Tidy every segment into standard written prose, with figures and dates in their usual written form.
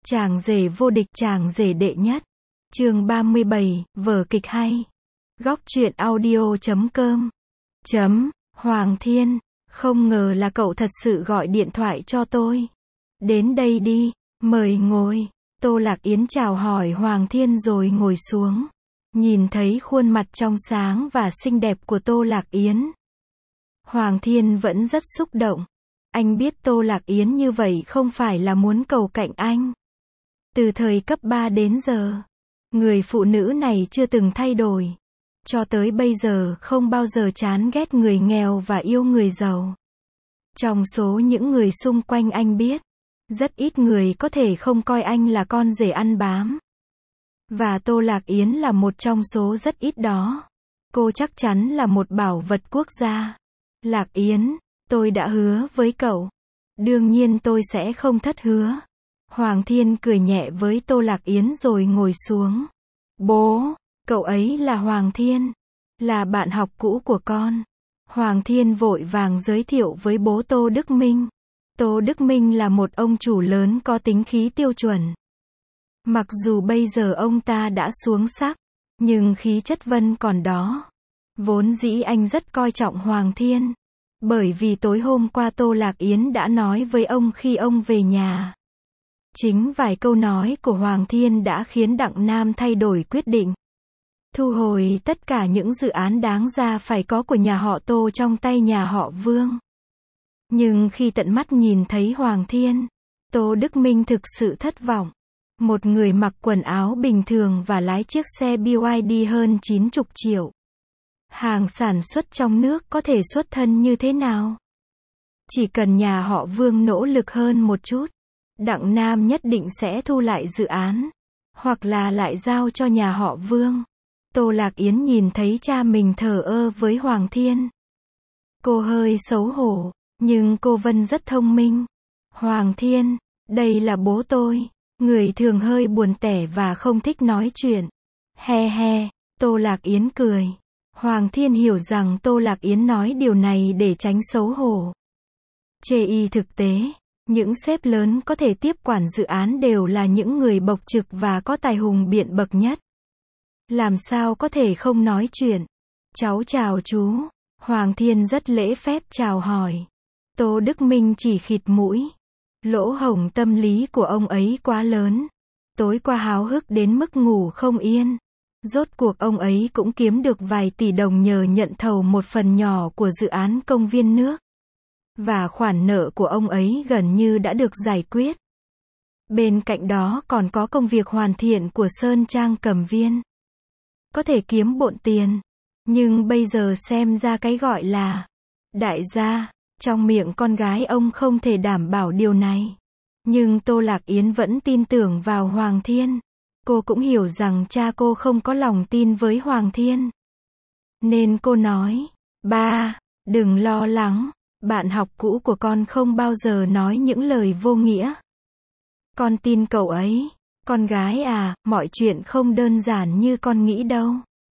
Chàng rể vô địch, chàng rể đệ nhất. Chương 37, vở kịch hay. Góc truyện audio.com. Hoàng Thiên, không ngờ là cậu thật sự gọi điện thoại cho tôi. Đến đây đi, mời ngồi. Tô Lạc Yến chào hỏi Hoàng Thiên rồi ngồi xuống. Nhìn thấy khuôn mặt trong sáng và xinh đẹp của Tô Lạc Yến, Hoàng Thiên vẫn rất xúc động. Anh biết Tô Lạc Yến như vậy không phải là muốn cầu cạnh anh. Từ thời cấp 3 đến giờ, người phụ nữ này chưa từng thay đổi. Cho tới bây giờ không bao giờ chán ghét người nghèo và yêu người giàu. Trong số những người xung quanh anh biết, rất ít người có thể không coi anh là con rể ăn bám. Và Tô Lạc Yến là một trong số rất ít đó. Cô chắc chắn là một bảo vật quốc gia. Lạc Yến, tôi đã hứa với cậu. Đương nhiên tôi sẽ không thất hứa. Hoàng Thiên cười nhẹ với Tô Lạc Yến rồi ngồi xuống. Bố, cậu ấy là Hoàng Thiên, là bạn học cũ của con. Hoàng Thiên vội vàng giới thiệu với bố Tô Đức Minh. Tô Đức Minh là một ông chủ lớn có tính khí tiêu chuẩn. Mặc dù bây giờ ông ta đã xuống sắc, nhưng khí chất vẫn còn đó. Vốn dĩ anh rất coi trọng Hoàng Thiên. Bởi vì tối hôm qua Tô Lạc Yến đã nói với ông khi ông về nhà. Chính vài câu nói của Hoàng Thiên đã khiến Đặng Nam thay đổi quyết định. Thu hồi tất cả những dự án đáng ra phải có của nhà họ Tô trong tay nhà họ Vương. Nhưng khi tận mắt nhìn thấy Hoàng Thiên, Tô Đức Minh thực sự thất vọng. Một người mặc quần áo bình thường và lái chiếc xe BYD hơn 90 triệu. Hàng sản xuất trong nước có thể xuất thân như thế nào? Chỉ cần nhà họ Vương nỗ lực hơn một chút, Đặng Nam nhất định sẽ thu lại dự án, hoặc là lại giao cho nhà họ Vương. Tô Lạc Yến nhìn thấy cha mình thờ ơ với Hoàng Thiên. Cô hơi xấu hổ, nhưng cô Vân rất thông minh. Hoàng Thiên, đây là bố tôi. Người thường hơi buồn tẻ và không thích nói chuyện. He he, Tô Lạc Yến cười. Hoàng Thiên hiểu rằng Tô Lạc Yến nói điều này để tránh xấu hổ. Chê y thực tế, những sếp lớn có thể tiếp quản dự án đều là những người bộc trực và có tài hùng biện bậc nhất. Làm sao có thể không nói chuyện? Cháu chào chú. Hoàng Thiên rất lễ phép chào hỏi. Tô Đức Minh chỉ khịt mũi. Lỗ hổng tâm lý của ông ấy quá lớn. Tối qua háo hức đến mức ngủ không yên. Rốt cuộc ông ấy cũng kiếm được vài tỷ đồng nhờ nhận thầu một phần nhỏ của dự án công viên nước. Và khoản nợ của ông ấy gần như đã được giải quyết. Bên cạnh đó còn có công việc hoàn thiện của Sơn Trang Cẩm Viên. Có thể kiếm bộn tiền. Nhưng bây giờ xem ra cái gọi là đại gia, trong miệng con gái ông không thể đảm bảo điều này. Nhưng Tô Lạc Yến vẫn tin tưởng vào Hoàng Thiên. Cô cũng hiểu rằng cha cô không có lòng tin với Hoàng Thiên. Nên cô nói, ba, đừng lo lắng, bạn học cũ của con không bao giờ nói những lời vô nghĩa. Con tin cậu ấy. Con gái à, mọi chuyện không đơn giản như con nghĩ đâu.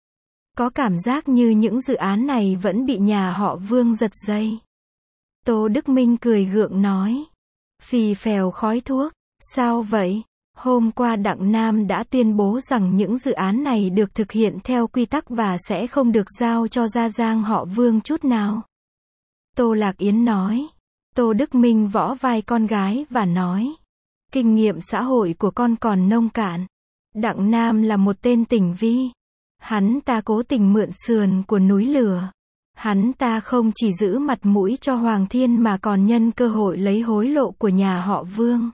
Có cảm giác như những dự án này vẫn bị nhà họ Vương giật dây. Tô Đức Minh cười gượng nói. Phì phèo khói thuốc, sao vậy? Hôm qua Đặng Nam đã tuyên bố rằng những dự án này được thực hiện theo quy tắc và sẽ không được giao cho gia giang họ Vương chút nào. Tô Lạc Yến nói. Tô Đức Minh võ vai con gái và nói. Kinh nghiệm xã hội của con còn nông cạn. Đặng Nam là một tên tình vi. Hắn ta cố tình mượn sườn của núi lửa. Hắn ta không chỉ giữ mặt mũi cho Hoàng Thiên mà còn nhân cơ hội lấy hối lộ của nhà họ Vương.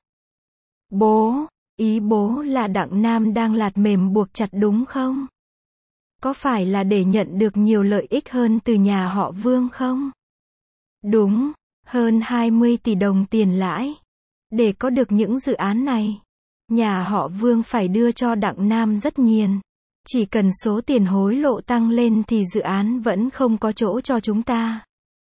Bố, ý bố là Đặng Nam đang lạt mềm buộc chặt đúng không? Có phải là để nhận được nhiều lợi ích hơn từ nhà họ Vương không? Đúng, hơn 20 tỷ đồng tiền lãi. Để có được những dự án này, nhà họ Vương phải đưa cho Đặng Nam rất nhiều. Chỉ cần số tiền hối lộ tăng lên thì dự án vẫn không có chỗ cho chúng ta.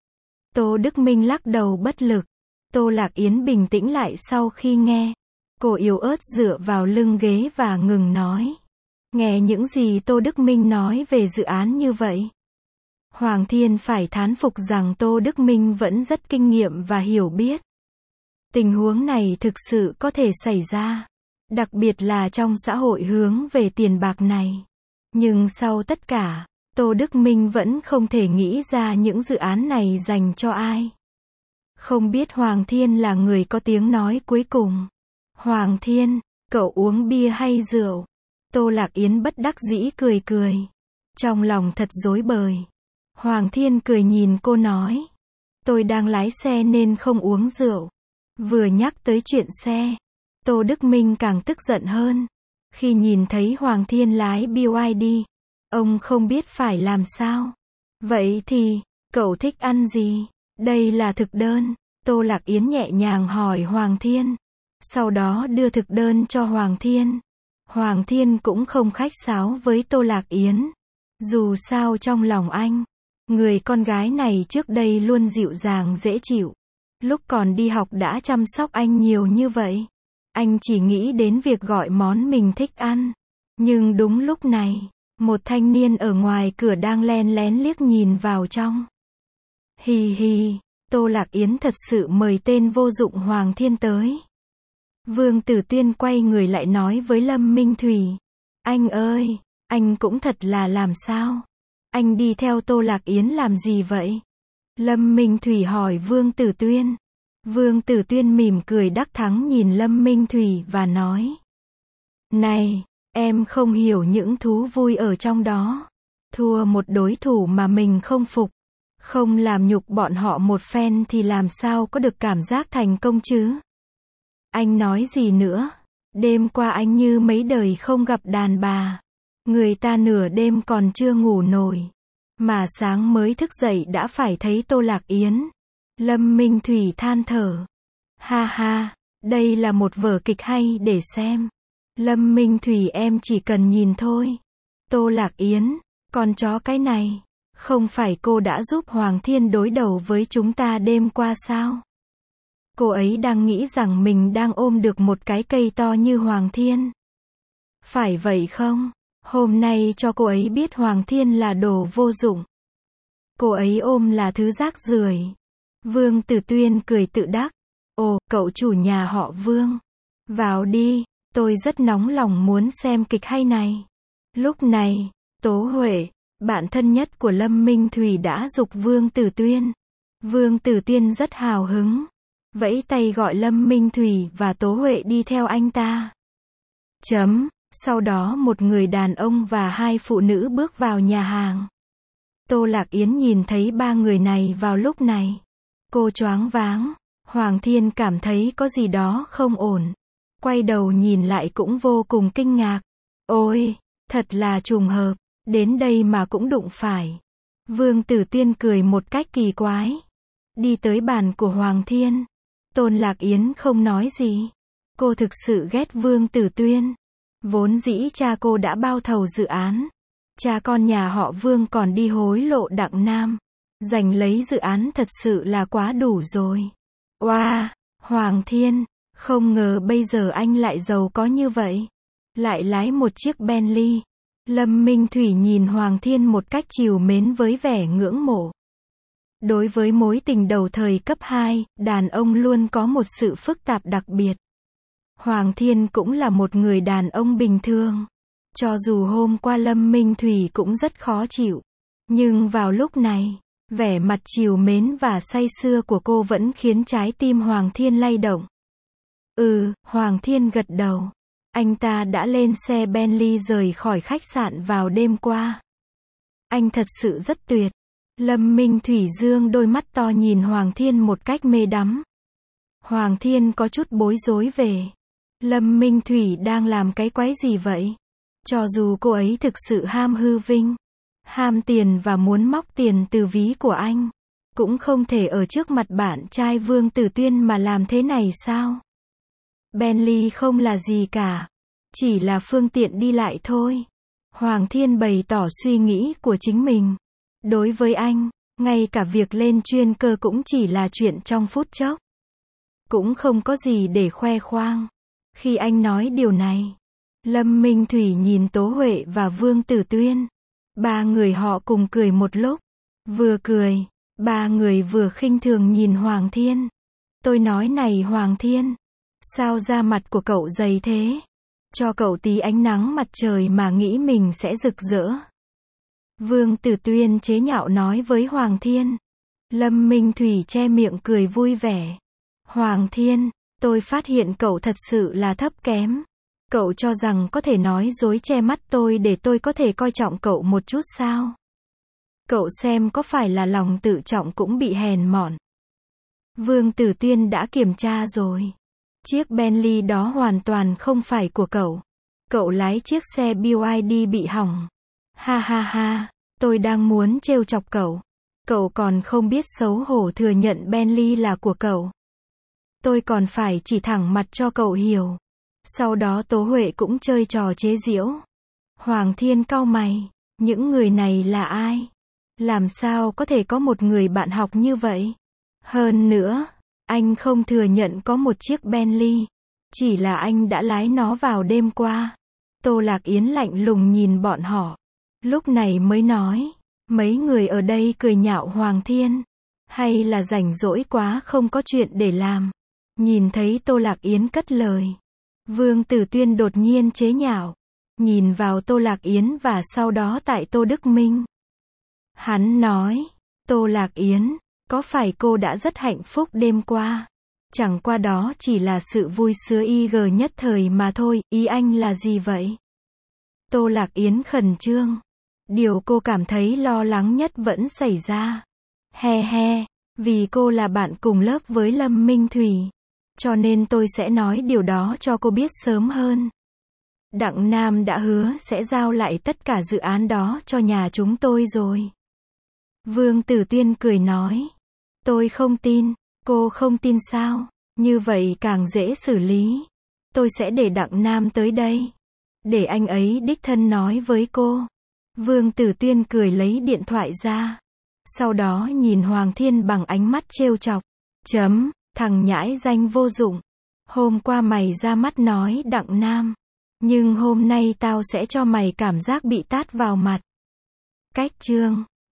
Tô Đức Minh lắc đầu bất lực. Tô Lạc Yến bình tĩnh lại sau khi nghe. Cô yếu ớt dựa vào lưng ghế và ngừng nói. Nghe những gì Tô Đức Minh nói về dự án như vậy, Hoàng Thiên phải thán phục rằng Tô Đức Minh vẫn rất kinh nghiệm và hiểu biết. Tình huống này thực sự có thể xảy ra. Đặc biệt là trong xã hội hướng về tiền bạc này. Nhưng sau tất cả, Tô Đức Minh vẫn không thể nghĩ ra những dự án này dành cho ai. Không biết Hoàng Thiên là người có tiếng nói cuối cùng. Hoàng Thiên, cậu uống bia hay rượu? Tô Lạc Yến bất đắc dĩ cười cười. Trong lòng thật rối bời. Hoàng Thiên cười nhìn cô nói. Tôi đang lái xe nên không uống rượu. Vừa nhắc tới chuyện xe, Tô Đức Minh càng tức giận hơn. Khi nhìn thấy Hoàng Thiên lái BYD, ông không biết phải làm sao. Vậy thì, cậu thích ăn gì? Đây là thực đơn. Tô Lạc Yến nhẹ nhàng hỏi Hoàng Thiên. Sau đó đưa thực đơn cho Hoàng Thiên. Hoàng Thiên cũng không khách sáo với Tô Lạc Yến. Dù sao trong lòng anh, người con gái này trước đây luôn dịu dàng dễ chịu. Lúc còn đi học đã chăm sóc anh nhiều như vậy. Anh chỉ nghĩ đến việc gọi món mình thích ăn. Nhưng đúng lúc này, một thanh niên ở ngoài cửa đang len lén liếc nhìn vào trong. Hì hì, Tô Lạc Yến thật sự mời tên vô dụng Hoàng Thiên tới. Vương Tử Tuyên quay người lại nói với Lâm Minh Thủy. Anh ơi, anh cũng thật là làm sao? Anh đi theo Tô Lạc Yến làm gì vậy? Lâm Minh Thủy hỏi Vương Tử Tuyên. Vương Tử Tuyên mỉm cười đắc thắng nhìn Lâm Minh Thủy và nói. Này, em không hiểu những thú vui ở trong đó. Thua một đối thủ mà mình không phục. Không làm nhục bọn họ một phen thì làm sao có được cảm giác thành công chứ? Anh nói gì nữa? Đêm qua anh như mấy đời không gặp đàn bà. Người ta nửa đêm còn chưa ngủ nổi. Mà sáng mới thức dậy đã phải thấy Tô Lạc Yến. Lâm Minh Thủy than thở. Ha ha, đây là một vở kịch hay để xem. Lâm Minh Thủy em chỉ cần nhìn thôi. Tô Lạc Yến, con chó cái này. Không phải cô đã giúp Hoàng Thiên đối đầu với chúng ta đêm qua sao? Cô ấy đang nghĩ rằng mình đang ôm được một cái cây to như Hoàng Thiên. Phải vậy không? Hôm nay cho cô ấy biết Hoàng Thiên là đồ vô dụng. Cô ấy ôm là thứ rác rưởi. Vương Tử Tuyên cười tự đắc. Ồ, cậu chủ nhà họ Vương. Vào đi, tôi rất nóng lòng muốn xem kịch hay này. Lúc này, Tố Huệ, bạn thân nhất của Lâm Minh Thủy đã giục Vương Tử Tuyên. Vương Tử Tuyên rất hào hứng. Vẫy tay gọi Lâm Minh Thủy và Tố Huệ đi theo anh ta. Sau đó một người đàn ông và hai phụ nữ bước vào nhà hàng. Tô Lạc Yến nhìn thấy ba người này vào lúc này. Cô choáng váng. Hoàng Thiên cảm thấy có gì đó không ổn. Quay đầu nhìn lại cũng vô cùng kinh ngạc. Ôi, thật là trùng hợp. Đến đây mà cũng đụng phải. Vương Tử Tuyên cười một cách kỳ quái. Đi tới bàn của Hoàng Thiên. Tô Lạc Yến không nói gì. Cô thực sự ghét Vương Tử Tuyên. Vốn dĩ cha cô đã bao thầu dự án. Cha con nhà họ Vương còn đi hối lộ Đặng Nam. Giành lấy dự án thật sự là quá đủ rồi. Oa, Hoàng Thiên, không ngờ bây giờ anh lại giàu có như vậy. Lại lái một chiếc Bentley. Lâm Minh Thủy nhìn Hoàng Thiên một cách trìu mến với vẻ ngưỡng mộ. Đối với mối tình đầu thời cấp 2, đàn ông luôn có một sự phức tạp đặc biệt. Hoàng Thiên cũng là một người đàn ông bình thường. Cho dù hôm qua Lâm Minh Thủy cũng rất khó chịu. Nhưng vào lúc này, vẻ mặt trìu mến và say sưa của cô vẫn khiến trái tim Hoàng Thiên lay động. Hoàng Thiên gật đầu. Anh ta đã lên xe Bentley rời khỏi khách sạn vào đêm qua. Anh thật sự rất tuyệt. Lâm Minh Thủy dương đôi mắt to nhìn Hoàng Thiên một cách mê đắm. Hoàng Thiên có chút bối rối về. Lâm Minh Thủy đang làm cái quái gì vậy? Cho dù cô ấy thực sự ham hư vinh, ham tiền và muốn móc tiền từ ví của anh, cũng không thể ở trước mặt bạn trai Vương Tử Tuyên mà làm thế này sao? Bentley không là gì cả. Chỉ là phương tiện đi lại thôi. Hoàng Thiên bày tỏ suy nghĩ của chính mình. Đối với anh, ngay cả việc lên chuyên cơ cũng chỉ là chuyện trong phút chốc. Cũng không có gì để khoe khoang. Khi anh nói điều này, Lâm Minh Thủy nhìn Tố Huệ và Vương Tử Tuyên. Ba người họ cùng cười một lúc. Vừa cười, ba người vừa khinh thường nhìn Hoàng Thiên. Tôi nói này Hoàng Thiên, sao da mặt của cậu dày thế? Cho cậu tí ánh nắng mặt trời mà nghĩ mình sẽ rực rỡ. Vương Tử Tuyên chế nhạo nói với Hoàng Thiên. Lâm Minh Thủy che miệng cười vui vẻ. Hoàng Thiên, tôi phát hiện cậu thật sự là thấp kém. Cậu cho rằng có thể nói dối che mắt tôi để tôi có thể coi trọng cậu một chút sao? Cậu xem có phải là lòng tự trọng cũng bị hèn mọn. Vương Tử Tuyên đã kiểm tra rồi. Chiếc Bentley đó hoàn toàn không phải của cậu. Cậu lái chiếc xe BYD bị hỏng. Ha ha ha, tôi đang muốn trêu chọc cậu. Cậu còn không biết xấu hổ thừa nhận Bentley là của cậu. Tôi còn phải chỉ thẳng mặt cho cậu hiểu. Sau đó Tố Huệ cũng chơi trò chế giễu. Hoàng Thiên cau mày, những người này là ai? Làm sao có thể có một người bạn học như vậy? Hơn nữa, anh không thừa nhận có một chiếc Bentley. Chỉ là anh đã lái nó vào đêm qua. Tô Lạc Yến lạnh lùng nhìn bọn họ. Lúc này mới nói, mấy người ở đây cười nhạo Hoàng Thiên. Hay là rảnh rỗi quá không có chuyện để làm. Nhìn thấy Tô Lạc Yến cất lời. Vương Tử Tuyên đột nhiên chế nhạo. Nhìn vào Tô Lạc Yến và sau đó tại Tô Đức Minh. Hắn nói, Tô Lạc Yến, có phải cô đã rất hạnh phúc đêm qua? Chẳng qua đó chỉ là sự vui sướng IG nhất thời mà thôi, ý anh là gì vậy? Tô Lạc Yến khẩn trương. Điều cô cảm thấy lo lắng nhất vẫn xảy ra. He he, vì cô là bạn cùng lớp với Lâm Minh Thủy. Cho nên tôi sẽ nói điều đó cho cô biết sớm hơn. Đặng Nam đã hứa sẽ giao lại tất cả dự án đó cho nhà chúng tôi rồi. Vương Tử Tuyên cười nói. Tôi không tin, cô không tin sao? Như vậy càng dễ xử lý. Tôi sẽ để Đặng Nam tới đây. Để anh ấy đích thân nói với cô. Vương Tử Tuyên cười lấy điện thoại ra. Sau đó nhìn Hoàng Thiên bằng ánh mắt trêu chọc. Thằng nhãi danh vô dụng. Hôm qua mày ra mắt nói Đặng Nam. Nhưng hôm nay tao sẽ cho mày cảm giác bị tát vào mặt. Cách chương